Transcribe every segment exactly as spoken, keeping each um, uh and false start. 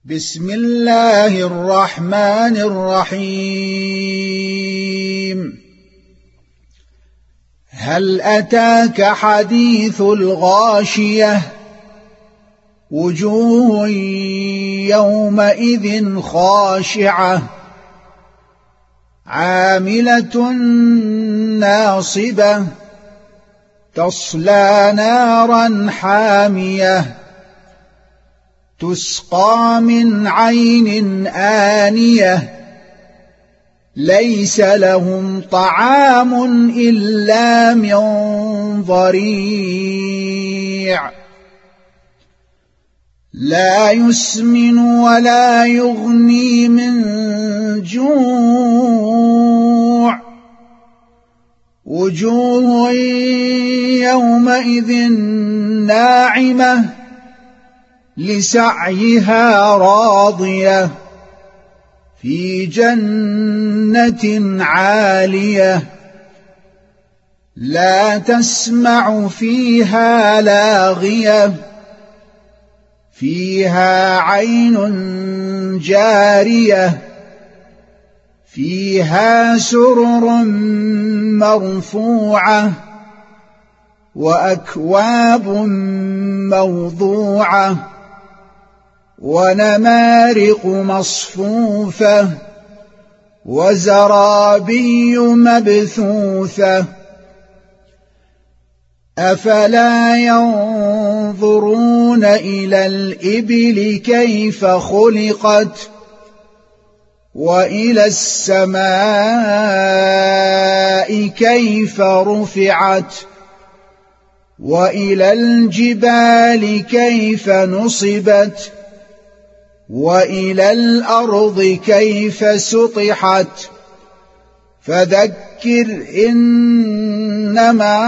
بسم الله الرحمن الرحيم. هل أتاك حديث الغاشية؟ وجوه يومئذ خاشعة عاملة ناصبة تصلى نارا حامية تسقى من عين آنية ليس لهم طعام إلا من ضريع لا يسمن ولا يغني من جوع وجوه يومئذ ناعمة لسعيها راضية في جنة عالية لا تسمع فيها لاغية فيها عين جارية فيها سرر مرفوعة وأكواب موضوعة ونمارق مصفوفة وزرابي مبثوثة أفلا ينظرون إلى الإبل كيف خلقت وإلى السماء كيف رفعت وإلى الجبال كيف نصبت وإلى الأرض كيف سطحت فذكر إنما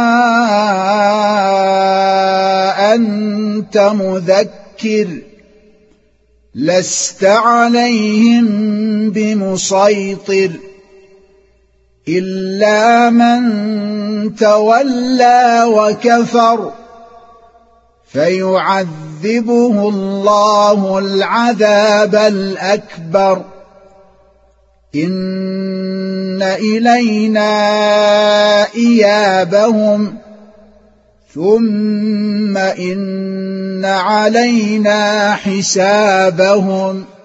أنت مذكر لست عليهم بمسيطر إلا من تولى وكفر فيعذبه الله العذاب الأكبر إن إلينا إيابهم ثم إن علينا حسابهم.